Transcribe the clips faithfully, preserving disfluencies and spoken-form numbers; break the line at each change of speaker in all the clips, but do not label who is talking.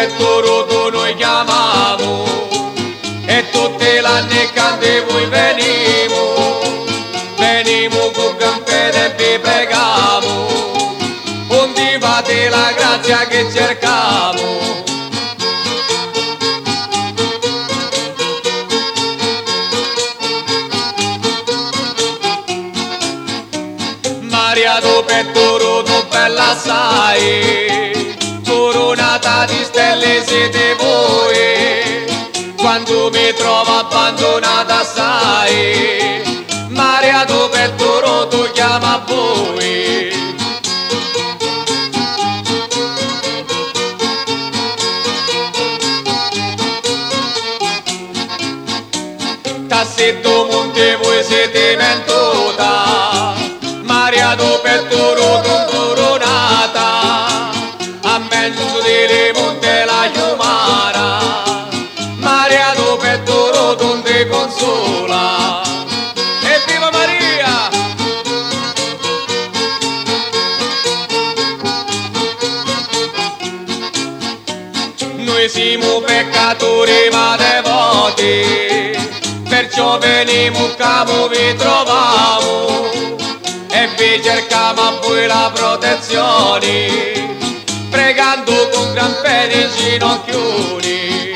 petto rotto noi chiamiamo e tutte l'anni cante voi venimo, venimo con campete e vi pregamo, onde fate la grazia che cercamo. Maria do petto rotto bella assai, coronata di stelle siete voi, quando mi trovo abbandonata assai, Maria do petto rotto chiama a voi. Tassetto monte voi siete ventuta, Maria do petto rotto coronata, a mezzo delle monte la chiumara, Maria do petto rotto te consola. Evviva Maria! Noi siamo peccatori ma devoti, perciò veniamo camo vi troviamo e vi cerchiamo a voi la protezione, pregando con gran fede in ginocchioni.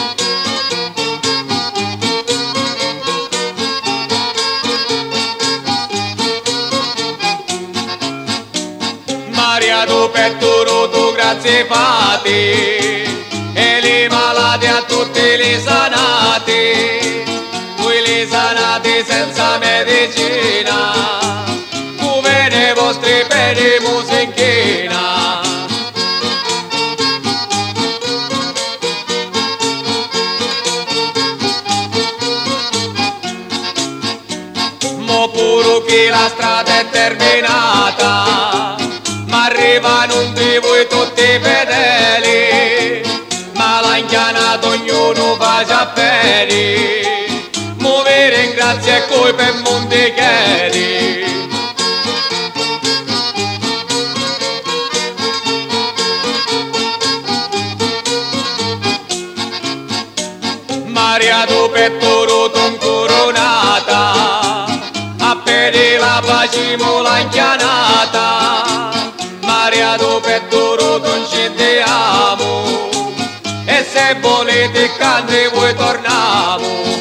Maria do petto rotto grazie fate, e le malate a tutte le sanate, voi le sanate senza medicina, come nei vostri peni musinchina. Mo pure che la strada è terminata, ma arrivano di voi tutti fedeli, ma l'ha inchianato ognuno faccia bene, muovere in grazia e coi per monti chiedi. Maria do petto rotto coronata, a pedi la facciamo la inchianata, Maria do petto rotto scendiamo, e se volete canti voi torniamo.